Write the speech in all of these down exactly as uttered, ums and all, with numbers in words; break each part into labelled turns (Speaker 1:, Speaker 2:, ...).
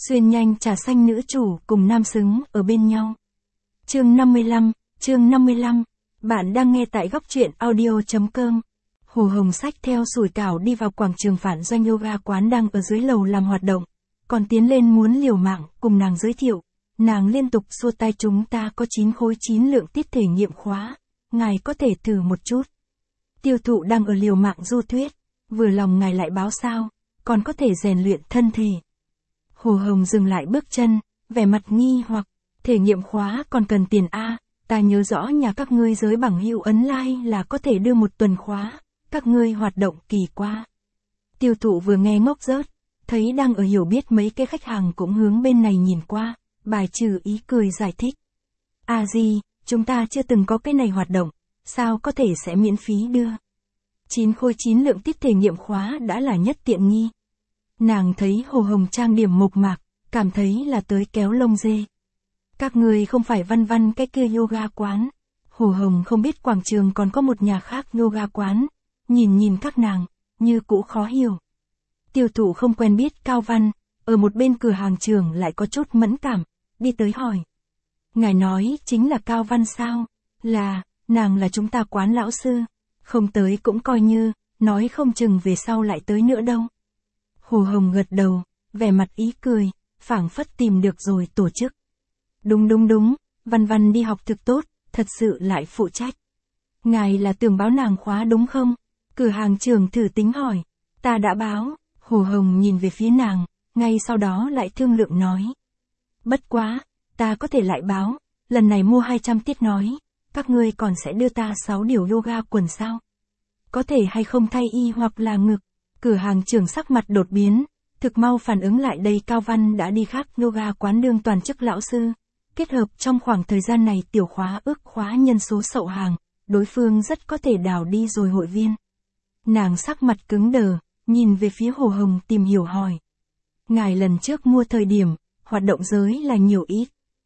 Speaker 1: Xuyên nhanh trà xanh nữ chủ cùng nam xứng ở bên nhau. Chương năm mươi lăm, chương năm mươi lăm. Bạn đang nghe tại góc truyện audio chấm com. Hồ Hồng xách theo sủi cảo đi vào quảng trường phản doanh yoga quán đang ở dưới lầu làm hoạt động. Còn tiến lên muốn liều mạng cùng nàng giới thiệu. Nàng liên tục xua tay, chúng ta có chín khối chín lượng tiết thể nghiệm khóa. Ngài có thể thử một chút. Tiêu thụ đang ở liều mạng du thuyết. Vừa lòng ngài lại báo sao, còn có thể rèn luyện thân thể. Hồ Hồng dừng lại bước chân, vẻ mặt nghi hoặc, thể nghiệm khóa còn cần tiền a? Ta nhớ rõ nhà các ngươi giới bằng hữu ấn like là có thể đưa một tuần khóa, các ngươi hoạt động kỳ quá. Tiêu thụ vừa nghe ngốc rớt, thấy đang ở hiểu biết mấy cái khách hàng cũng hướng bên này nhìn qua, bài trừ ý cười giải thích. À gì, chúng ta chưa từng có cái này hoạt động, sao có thể sẽ miễn phí đưa. chín khối chín lượng tiết thể nghiệm khóa đã là nhất tiện nghi. Nàng thấy Hồ Hồng trang điểm mộc mạc, cảm thấy là tới kéo lông dê. Các người không phải văn văn cái kia yoga quán. Hồ Hồng không biết quảng trường còn có một nhà khác yoga quán. Nhìn nhìn các nàng, như cũ khó hiểu. Tiêu thụ không quen biết Cao Văn, ở một bên cửa hàng trường lại có chút mẫn cảm, đi tới hỏi. Ngài nói chính là Cao Văn sao? Là, nàng là chúng ta quán lão sư. Không tới cũng coi như, nói không chừng về sau lại tới nữa đâu. Hồ Hồng gật đầu, vẻ mặt ý cười, phảng phất tìm được rồi tổ chức. Đúng đúng đúng, Văn Văn đi học thực tốt, thật sự lại phụ trách. Ngài là tưởng báo nàng khóa đúng không? Cửa hàng trưởng thử tính hỏi. Ta đã báo. Hồ Hồng nhìn về phía nàng, ngay sau đó lại thương lượng nói. Bất quá, ta có thể lại báo, lần này mua hai trăm tiết nói, các ngươi còn sẽ đưa ta sáu điều yoga quần sao? Có thể hay không thay y hoặc là ngực? Cửa hàng trưởng sắc mặt đột biến, thực mau phản ứng lại đây. Cao Văn đã đi khác yoga quán đương toàn chức lão sư, kết hợp trong khoảng thời gian này tiểu khóa ước khóa nhân số sậu hàng, đối phương rất có thể đào đi rồi hội viên. Nàng sắc mặt cứng đờ, nhìn về phía Hồ Hồng tìm hiểu hỏi. Ngài lần trước mua thời điểm, hoạt động giới là nhiều ít.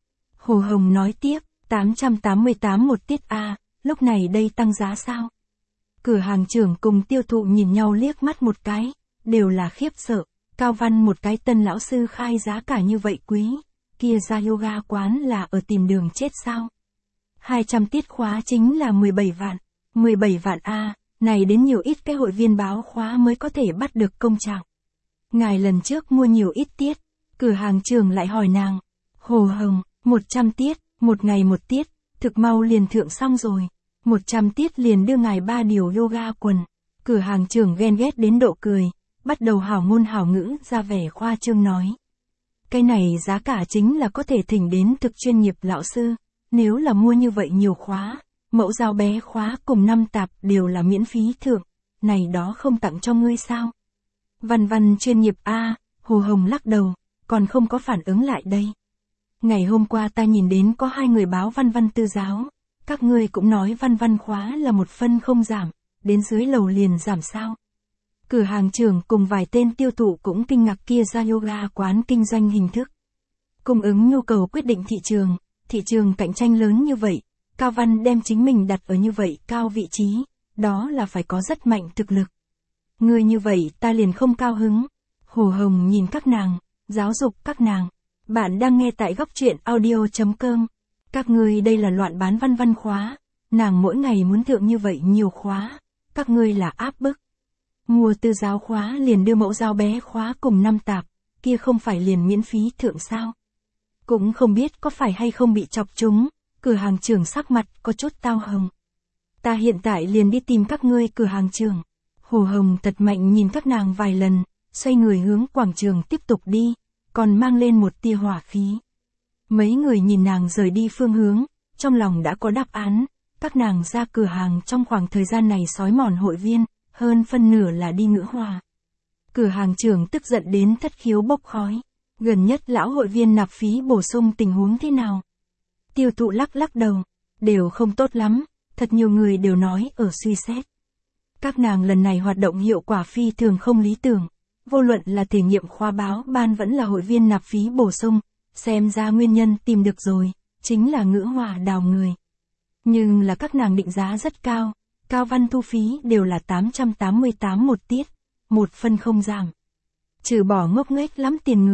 Speaker 1: Hồ Hồng nói tiếp, tám trăm tám mươi tám một tiết a, lúc này đây tăng giá sao? Cửa hàng trưởng cùng tiêu thụ nhìn nhau liếc mắt một cái, đều là khiếp sợ. Cao Văn một cái tân lão sư khai giá cả như vậy quý, kia ra yoga quán là ở tìm đường chết sao? hai trăm tiết khóa chính là mười bảy vạn, mười bảy vạn a, này đến nhiều ít cái hội viên báo khóa mới có thể bắt được công trạng. Ngài lần trước mua nhiều ít tiết, cửa hàng trưởng lại hỏi nàng. Hồ Hồng, một trăm tiết, một ngày một tiết, thực mau liền thượng xong rồi. một trăm tiết liền đưa ngài ba điều yoga quần. Cửa hàng trưởng ghen ghét đến độ cười, bắt đầu hảo ngôn hảo ngữ ra vẻ khoa trương nói. Cái này giá cả chính là có thể thỉnh đến thực chuyên nghiệp lão sư, nếu là mua như vậy nhiều khóa, mẫu dao bé khóa cùng năm tạp đều là miễn phí thưởng, này đó không tặng cho ngươi sao? Văn Văn chuyên nghiệp a, Hồ Hồng lắc đầu, còn không có phản ứng lại đây. Ngày hôm qua ta nhìn đến có hai người báo Văn Văn tư giáo. Các ngươi cũng nói Văn Văn khóa là một phân không giảm, đến dưới lầu liền giảm sao? Cửa hàng trưởng cùng vài tên tiêu thụ cũng kinh ngạc kia ra yoga quán kinh doanh hình thức. Cung ứng nhu cầu quyết định thị trường, thị trường cạnh tranh lớn như vậy, Cao Văn đem chính mình đặt ở như vậy cao vị trí, đó là phải có rất mạnh thực lực. Người như vậy ta liền không cao hứng. Hồ Hồng nhìn các nàng, giáo dục các nàng. Bạn đang nghe tại góc truyện audio chấm com. Các ngươi đây là loạn bán Văn Văn khóa, nàng mỗi ngày muốn thượng như vậy nhiều khóa, các ngươi là áp bức. Mua tư giáo khóa liền đưa mẫu dao bé khóa cùng năm tạp, kia không phải liền miễn phí thượng sao? Cũng không biết có phải hay không bị chọc chúng, cửa hàng trưởng sắc mặt có chút tao hồng. Ta hiện tại liền đi tìm các ngươi. Cửa hàng trưởng. Hồ Hồng thật mạnh nhìn các nàng vài lần, xoay người hướng quảng trường tiếp tục đi, còn mang lên một tia hỏa khí. Mấy người nhìn nàng rời đi phương hướng, trong lòng đã có đáp án, các nàng ra cửa hàng trong khoảng thời gian này xói mòn hội viên, hơn phân nửa là đi ngữ hòa. Cửa hàng trưởng tức giận đến thất khiếu bốc khói, gần nhất lão hội viên nạp phí bổ sung tình huống thế nào? Tiêu thụ lắc lắc đầu, đều không tốt lắm, thật nhiều người đều nói ở suy xét. Các nàng lần này hoạt động hiệu quả phi thường không lý tưởng, vô luận là thể nghiệm khóa báo ban vẫn là hội viên nạp phí bổ sung. Xem ra nguyên nhân tìm được rồi, chính là ngữ hòa đào người. Nhưng là các nàng định giá rất cao, Cao Văn thu phí đều là tám trăm tám mươi tám một tiết, một phân không giảm. Trừ bỏ ngốc nghếch lắm tiền người,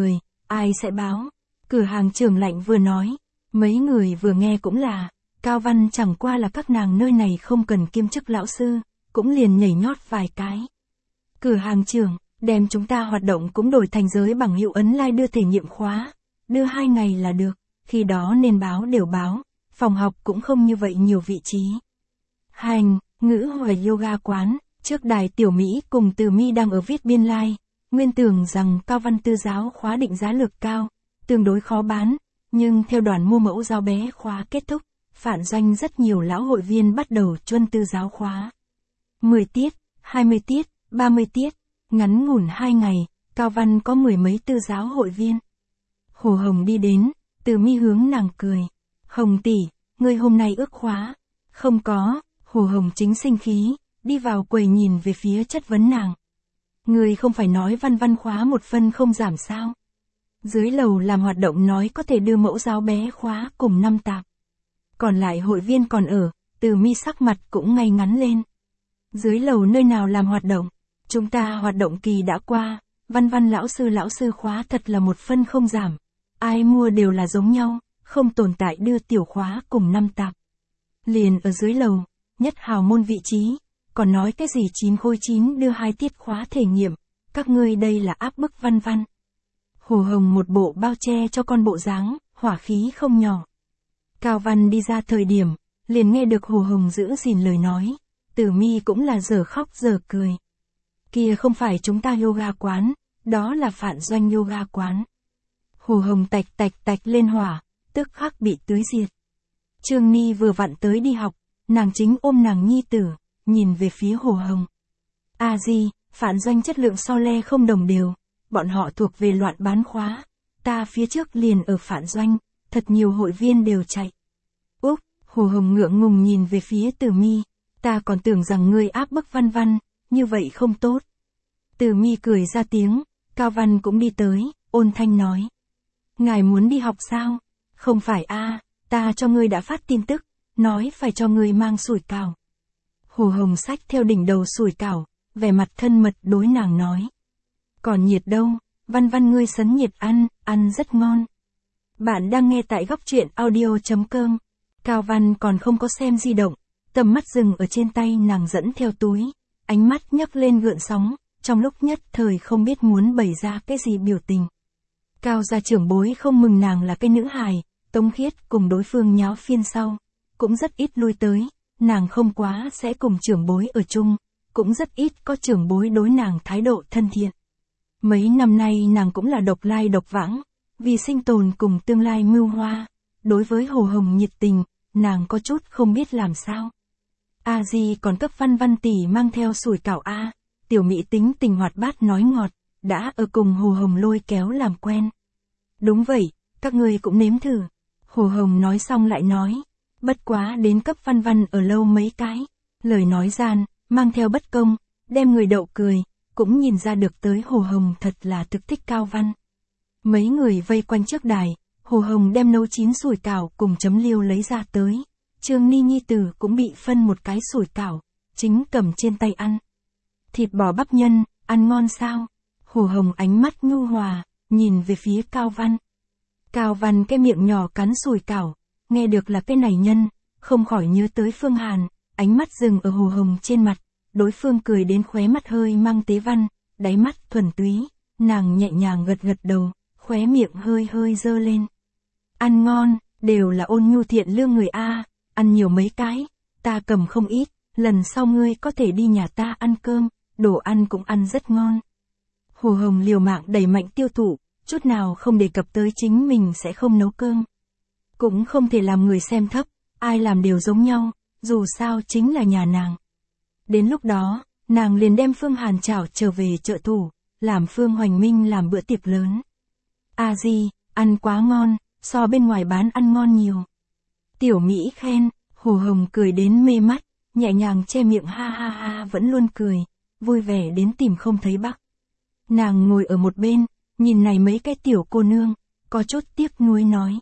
Speaker 1: ai sẽ báo? Cửa hàng trưởng lạnh vừa nói, mấy người vừa nghe cũng là, Cao Văn chẳng qua là các nàng nơi này không cần kiêm chức lão sư, cũng liền nhảy nhót vài cái. Cửa hàng trưởng, đem chúng ta hoạt động cũng đổi thành giới bằng hiệu ấn lai đưa thể nghiệm khóa, đưa hai ngày là được, khi đó nên báo đều báo, phòng học cũng không như vậy nhiều vị trí. Hành, ngữ hoặc yoga quán, trước đài Tiểu Mỹ cùng Từ Mi đang ở viết biên lai, nguyên tưởng rằng Cao Văn tư giáo khóa định giá lược cao, tương đối khó bán, nhưng theo đoàn mua mẫu giáo bé khóa kết thúc, phản doanh rất nhiều lão hội viên bắt đầu chuân tư giáo khóa. mười tiết, hai mươi tiết, ba mươi tiết, ngắn ngủn hai ngày, Cao Văn có mười mấy tư giáo hội viên. Hồ Hồng đi đến, Từ Mi hướng nàng cười. Hồng tỷ, ngươi hôm nay ước khóa. Không có, Hồ Hồng chính sinh khí, đi vào quầy nhìn về phía chất vấn nàng. Ngươi không phải nói Văn Văn khóa một phân không giảm sao? Dưới lầu làm hoạt động nói có thể đưa mẫu giáo bé khóa cùng năm tạp. Còn lại hội viên còn ở, Từ Mi sắc mặt cũng ngay ngắn lên. Dưới lầu nơi nào làm hoạt động? Chúng ta hoạt động kỳ đã qua, Văn Văn lão sư lão sư khóa thật là một phân không giảm. Ai mua đều là giống nhau, không tồn tại đưa tiểu khóa cùng năm tạp. Liền ở dưới lầu, nhất hào môn vị trí, còn nói cái gì chín khối chín đưa hai tiết khóa thể nghiệm, các ngươi đây là áp bức Văn Văn. Hồ Hồng một bộ bao che cho con bộ dáng, hỏa khí không nhỏ. Cao Văn đi ra thời điểm, liền nghe được Hồ Hồng giữ gìn lời nói, Từ Mi cũng là giờ khóc giờ cười. Kia không phải chúng ta yoga quán, đó là phản doanh yoga quán. Hồ Hồng tạch tạch tạch lên hỏa, tức khắc bị tưới diệt. Trương Ni vừa vặn tới đi học, nàng chính ôm nàng nhi tử, nhìn về phía Hồ Hồng. A di, phản doanh chất lượng so le không đồng đều, bọn họ thuộc về loạn bán khóa, ta phía trước liền ở phản doanh, thật nhiều hội viên đều chạy. Úc, Hồ Hồng ngượng ngùng nhìn về phía Từ Mi, ta còn tưởng rằng ngươi áp bức Văn Văn, như vậy không tốt. Từ Mi cười ra tiếng, Cao Văn cũng đi tới, ôn thanh nói. Ngài muốn đi học sao? Không phải a, ta cho ngươi đã phát tin tức, nói phải cho ngươi mang sủi cảo. Hồ Hồng xách theo đỉnh đầu sủi cảo, vẻ mặt thân mật đối nàng nói. Còn nhiệt đâu, Văn Văn ngươi sấn nhiệt ăn, ăn rất ngon. Bạn đang nghe tại góc truyện audio.com. Cao Văn còn không có xem di động, tầm mắt dừng ở trên tay nàng dẫn theo túi, ánh mắt nhấc lên gợn sóng, trong lúc nhất thời không biết muốn bày ra cái gì biểu tình. Cao gia trưởng bối không mừng nàng là cái nữ hài, Tống Khiết cùng đối phương nháo phiên sau, cũng rất ít lui tới, nàng không quá sẽ cùng trưởng bối ở chung, cũng rất ít có trưởng bối đối nàng thái độ thân thiện. Mấy năm nay nàng cũng là độc lai độc vãng, vì sinh tồn cùng tương lai mưu hoa, đối với Hồ Hồng nhiệt tình, nàng có chút không biết làm sao. A di còn cấp Văn Văn tỷ mang theo sủi cảo a, Tiểu Mỹ tính tình hoạt bát nói ngọt, đã ở cùng Hồ Hồng lôi kéo làm quen. Đúng vậy, các ngươi cũng nếm thử. Hồ Hồng nói xong lại nói, bất quá đến cấp Văn Văn ở lâu mấy cái, lời nói gian, mang theo bất công, đem người đậu cười, cũng nhìn ra được tới Hồ Hồng thật là thực thích Cao Văn. Mấy người vây quanh trước đài, Hồ Hồng đem nấu chín sủi cảo cùng chấm liêu lấy ra tới. Trương Ni nhi tử cũng bị phân một cái sủi cảo, chính cầm trên tay ăn. Thịt bò bắp nhân, ăn ngon sao? Hồ Hồng ánh mắt nhu hòa, nhìn về phía Cao Văn. Cao Văn cái miệng nhỏ cắn sủi cảo, nghe được là cái này nhân, không khỏi nhớ tới Phương Hàn, ánh mắt dừng ở Hồ Hồng trên mặt, đối phương cười đến khóe mắt hơi mang tế văn, đáy mắt thuần túy, nàng nhẹ nhàng gật gật đầu, khóe miệng hơi hơi dơ lên. Ăn ngon, đều là ôn nhu thiện lương người a, ăn nhiều mấy cái, ta cầm không ít, lần sau ngươi có thể đi nhà ta ăn cơm, đồ ăn cũng ăn rất ngon. Hồ Hồng liều mạng đẩy mạnh tiêu thụ, chút nào không đề cập tới chính mình sẽ không nấu cơm. Cũng không thể làm người xem thấp, ai làm đều giống nhau, dù sao chính là nhà nàng. Đến lúc đó, nàng liền đem Phương Hàn chảo trở về trợ thủ, làm Phương Hoành Minh làm bữa tiệc lớn. A di, ăn quá ngon, so bên ngoài bán ăn ngon nhiều. Tiểu Mỹ khen, Hồ Hồng cười đến mê mắt, nhẹ nhàng che miệng ha ha ha vẫn luôn cười, vui vẻ đến tìm không thấy bắc. Nàng ngồi ở một bên, nhìn này mấy cái tiểu cô nương, có chút tiếc nuối nói.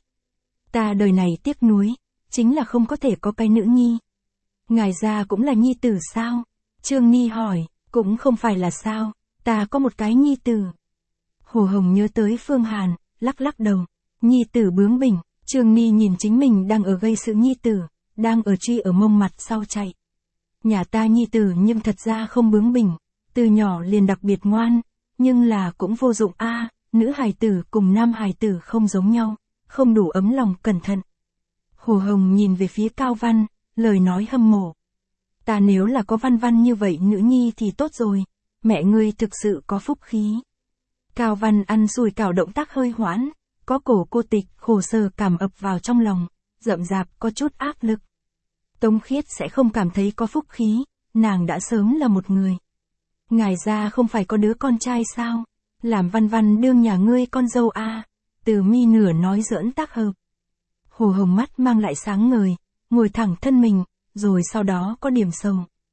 Speaker 1: Ta đời này tiếc nuối, chính là không có thể có cái nữ nhi. Ngài gia cũng là nhi tử sao? Trương Ni hỏi, cũng không phải là sao, ta có một cái nhi tử. Hồ Hồng nhớ tới Phương Hàn, lắc lắc đầu. Nhi tử bướng bỉnh, Trương Ni nhìn chính mình đang ở gây sự nhi tử, đang ở truy ở mông mặt sau chạy. Nhà ta nhi tử nhưng thật ra không bướng bỉnh, từ nhỏ liền đặc biệt ngoan, nhưng là cũng vô dụng a, nữ hài tử cùng nam hài tử không giống nhau, không đủ ấm lòng cẩn thận. Hồ Hồng nhìn về phía Cao Văn, lời nói hâm mộ. Ta nếu là có Văn Văn như vậy nữ nhi thì tốt rồi, mẹ ngươi thực sự có phúc khí. Cao Văn ăn sùi cảo động tác hơi hoãn, có cổ cô tịch khổ sở cảm ập vào trong lòng, rậm rạp có chút áp lực. Tống Khiết sẽ không cảm thấy có phúc khí, nàng đã sớm là một người. Ngài gia không phải có đứa con trai sao, làm Văn Văn đương nhà ngươi con dâu a. À. Từ Mi nửa nói giỡn tác hợp. Hồ Hồng mắt mang lại sáng ngời, ngồi thẳng thân mình, rồi sau đó có điểm sầu.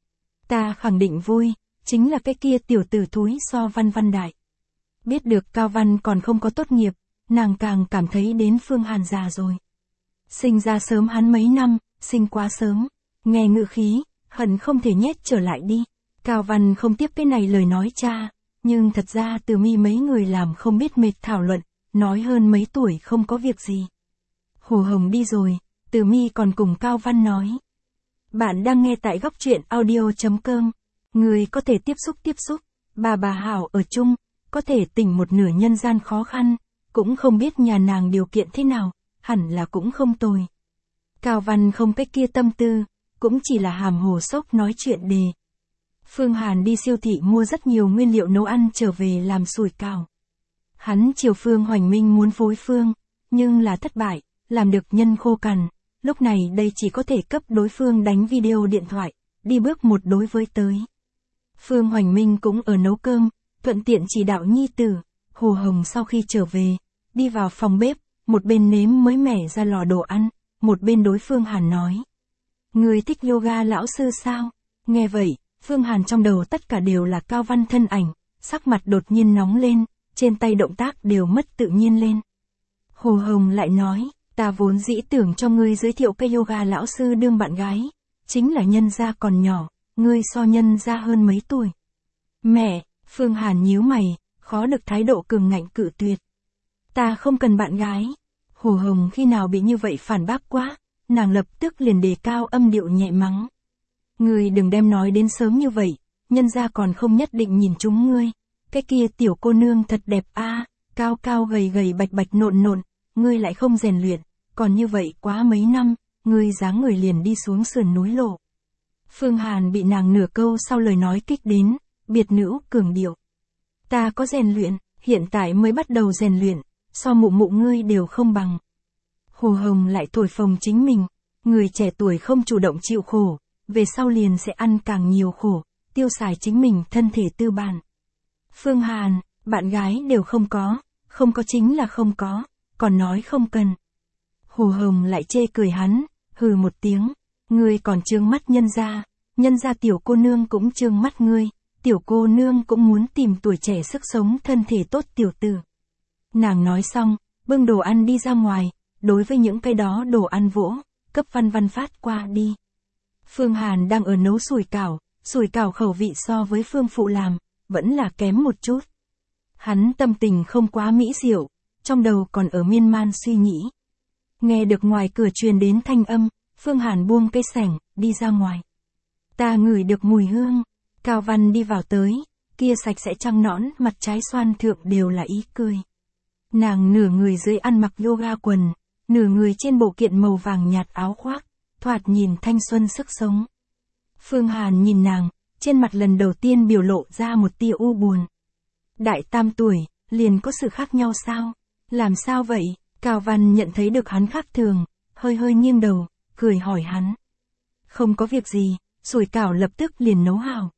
Speaker 1: Ta khẳng định vui, chính là cái kia tiểu tử thúi so Văn Văn đại. Biết được Cao Văn còn không có tốt nghiệp, nàng càng cảm thấy đến Phương Hàn già rồi. Sinh ra sớm hắn mấy năm, sinh quá sớm, nghe ngữ khí, hận không thể nhét trở lại đi. Cao Văn không tiếp cái này lời nói cha, nhưng thật ra Từ Mi mấy người làm không biết mệt thảo luận, nói hơn mấy tuổi không có việc gì. Hồ Hồng đi rồi, Từ Mi còn cùng Cao Văn nói. Bạn đang nghe tại góc truyện audio chấm com, người có thể tiếp xúc tiếp xúc, bà bà Hảo ở chung, có thể tỉnh một nửa nhân gian khó khăn, cũng không biết nhà nàng điều kiện thế nào, hẳn là cũng không tồi. Cao Văn không cái kia tâm tư, cũng chỉ là hàm hồ sốc nói chuyện đề. Phương Hàn đi siêu thị mua rất nhiều nguyên liệu nấu ăn trở về làm sủi cảo. Hắn chiều Phương Hoành Minh muốn phối phương, nhưng là thất bại, làm được nhân khô cằn, lúc này đây chỉ có thể cấp đối phương đánh video điện thoại, đi bước một đối với tới. Phương Hoành Minh cũng ở nấu cơm, thuận tiện chỉ đạo nhi tử. Hồ Hồng sau khi trở về, đi vào phòng bếp, một bên nếm mới mẻ ra lò đồ ăn, một bên đối Phương Hàn nói. Người thích yoga lão sư sao? Nghe vậy, Phương Hàn trong đầu tất cả đều là Cao Văn thân ảnh, sắc mặt đột nhiên nóng lên, trên tay động tác đều mất tự nhiên lên. Hồ Hồng lại nói, ta vốn dĩ tưởng cho ngươi giới thiệu cái yoga lão sư đương bạn gái, chính là nhân gia còn nhỏ, ngươi so nhân gia hơn mấy tuổi. Mẹ, Phương Hàn nhíu mày, khó được thái độ cường ngạnh cự tuyệt. Ta không cần bạn gái. Hồ Hồng khi nào bị như vậy phản bác quá, nàng lập tức liền đề cao âm điệu nhẹ mắng. Ngươi đừng đem nói đến sớm như vậy, nhân gia còn không nhất định nhìn chúng ngươi. Cái kia tiểu cô nương thật đẹp a, à, cao cao gầy gầy bạch bạch nộn nộn, ngươi lại không rèn luyện, còn như vậy quá mấy năm, ngươi dáng người liền đi xuống sườn núi lộ. Phương Hàn bị nàng nửa câu sau lời nói kích đến, biệt nữ cường điệu. Ta có rèn luyện, hiện tại mới bắt đầu rèn luyện, so mụ mụ ngươi đều không bằng. Hồ Hồng lại thổi phồng chính mình, người trẻ tuổi không chủ động chịu khổ, về sau liền sẽ ăn càng nhiều khổ, tiêu xài chính mình thân thể tư bản. Phương Hàn, bạn gái đều không có, không có chính là không có, còn nói không cần. Hồ Hồng lại chê cười hắn, hừ một tiếng, ngươi còn trương mắt nhân gia, nhân gia tiểu cô nương cũng trương mắt ngươi, tiểu cô nương cũng muốn tìm tuổi trẻ sức sống thân thể tốt tiểu tử. Nàng nói xong, bưng đồ ăn đi ra ngoài, đối với những cái đó đồ ăn vỗ, cấp Văn Văn phát qua đi. Phương Hàn đang ở nấu sủi cảo, sủi cảo khẩu vị so với Phương phụ làm, vẫn là kém một chút. Hắn tâm tình không quá mỹ diệu, trong đầu còn ở miên man suy nghĩ. Nghe được ngoài cửa truyền đến thanh âm, Phương Hàn buông cây sẻng, đi ra ngoài. Ta ngửi được mùi hương, Cao Văn đi vào tới, kia sạch sẽ trăng nõn, mặt trái xoan thượng đều là ý cười. Nàng nửa người dưới ăn mặc yoga quần, nửa người trên bộ kiện màu vàng nhạt áo khoác, thoạt nhìn thanh xuân sức sống. Phương Hàn nhìn nàng, trên mặt lần đầu tiên biểu lộ ra một tia u buồn. Đại tam tuổi, liền có sự khác nhau sao? Làm sao vậy? Cao Văn nhận thấy được hắn khác thường, hơi hơi nghiêng đầu, cười hỏi hắn. Không có việc gì, sủi cảo lập tức liền nấu hào.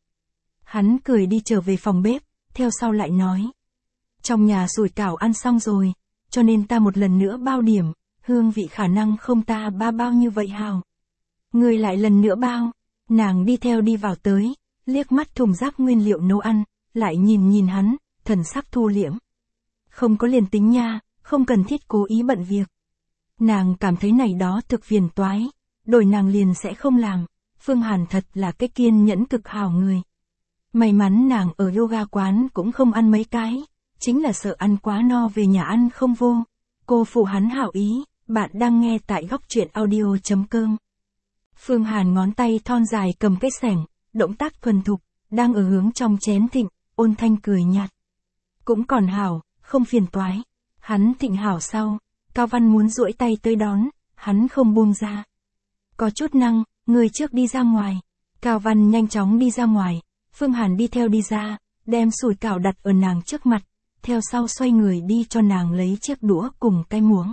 Speaker 1: Hắn cười đi trở về phòng bếp, theo sau lại nói. Trong nhà sủi cảo ăn xong rồi, cho nên ta một lần nữa bao điểm, hương vị khả năng không ta ba bao như vậy hào. Người lại lần nữa bao, nàng đi theo đi vào tới, liếc mắt thùng rác nguyên liệu nấu ăn, lại nhìn nhìn hắn, thần sắc thu liễm. Không có liền tính nha, không cần thiết cố ý bận việc. Nàng cảm thấy này đó thực phiền toái, đổi nàng liền sẽ không làm. Phương Hàn thật là cái kiên nhẫn cực hảo người. May mắn nàng ở yoga quán cũng không ăn mấy cái, chính là sợ ăn quá no về nhà ăn không vô. Cô phụ hắn hảo ý, bạn đang nghe tại góc truyện audio.com. Phương Hàn ngón tay thon dài cầm cái xẻng, động tác thuần thục, đang ở hướng trong chén Thịnh, ôn thanh cười nhạt. Cũng còn hảo, không phiền toái. Hắn Thịnh hảo sau, Cao Văn muốn duỗi tay tới đón, hắn không buông ra. Có chút năng, người trước đi ra ngoài. Cao Văn nhanh chóng đi ra ngoài, Phương Hàn đi theo đi ra, đem sủi cảo đặt ở nàng trước mặt, theo sau xoay người đi cho nàng lấy chiếc đũa cùng cái muỗng.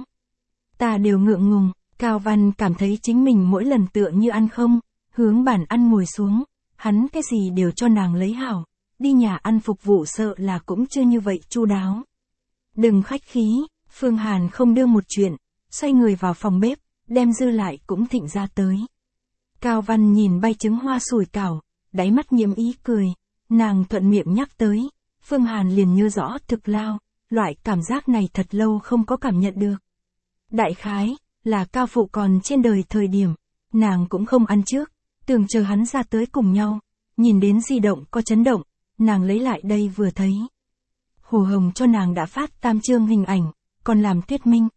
Speaker 1: Ta đều ngượng ngùng, Cao Văn cảm thấy chính mình mỗi lần tựa như ăn không, hướng bàn ăn ngồi xuống, hắn cái gì đều cho nàng lấy hảo, đi nhà ăn phục vụ sợ là cũng chưa như vậy chu đáo. Đừng khách khí, Phương Hàn không đưa một chuyện, xoay người vào phòng bếp, đem dư lại cũng thịnh ra tới. Cao Văn nhìn bay trứng hoa sủi cảo, đáy mắt nhiễm ý cười, nàng thuận miệng nhắc tới, Phương Hàn liền nhớ rõ thực lao, loại cảm giác này thật lâu không có cảm nhận được. Đại khái, là Cao Phụ còn trên đời thời điểm, nàng cũng không ăn trước, tưởng chờ hắn ra tới cùng nhau, nhìn đến di động có chấn động, nàng lấy lại đây vừa thấy. Hồ Hồng cho nàng đã phát tam chương hình ảnh, còn làm thuyết minh.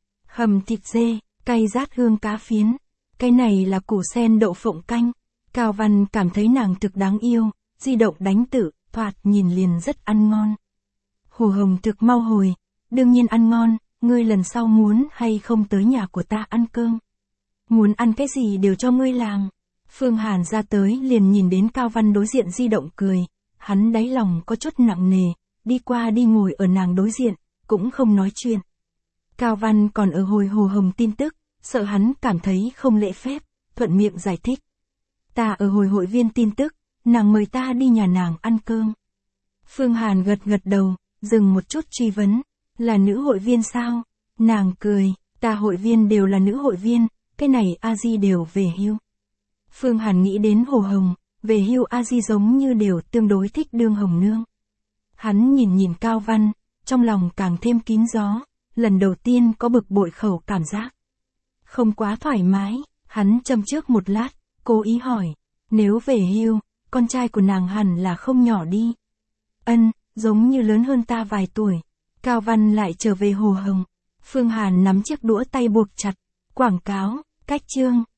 Speaker 1: Hầm thịt dê, cay rát hương cá phiến, cái này là củ sen đậu phộng canh. Cao Văn cảm thấy nàng thực đáng yêu, di động đánh tử, thoạt nhìn liền rất ăn ngon. Hồ Hồng thực mau hồi, đương nhiên ăn ngon, ngươi lần sau muốn hay không tới nhà của ta ăn cơm. Muốn ăn cái gì đều cho ngươi làm. Phương Hàn ra tới liền nhìn đến Cao Văn đối diện di động cười, hắn đáy lòng có chút nặng nề, đi qua đi ngồi ở nàng đối diện, cũng không nói chuyện. Cao Văn còn ở hồi Hồ Hồng tin tức, sợ hắn cảm thấy không lễ phép, thuận miệng giải thích. Ta ở hồi hội viên tin tức, nàng mời ta đi nhà nàng ăn cơm. Phương Hàn gật gật đầu, dừng một chút truy vấn, là nữ hội viên sao? Nàng cười, ta hội viên đều là nữ hội viên, cái này A-di đều về hưu. Phương Hàn nghĩ đến Hồ Hồng, về hưu A-di giống như đều tương đối thích đương hồng nương. Hắn nhìn nhìn Cao Văn, trong lòng càng thêm kín gió, lần đầu tiên có bực bội khẩu cảm giác. Không quá thoải mái, hắn châm trước một lát, cố ý hỏi, nếu về hưu, con trai của nàng hẳn là không nhỏ đi. Ân, giống như lớn hơn ta vài tuổi. Cao Văn lại trở về Hồ Hồng. Phương Hàn nắm chiếc đũa tay buộc chặt, quảng cáo, cách chương,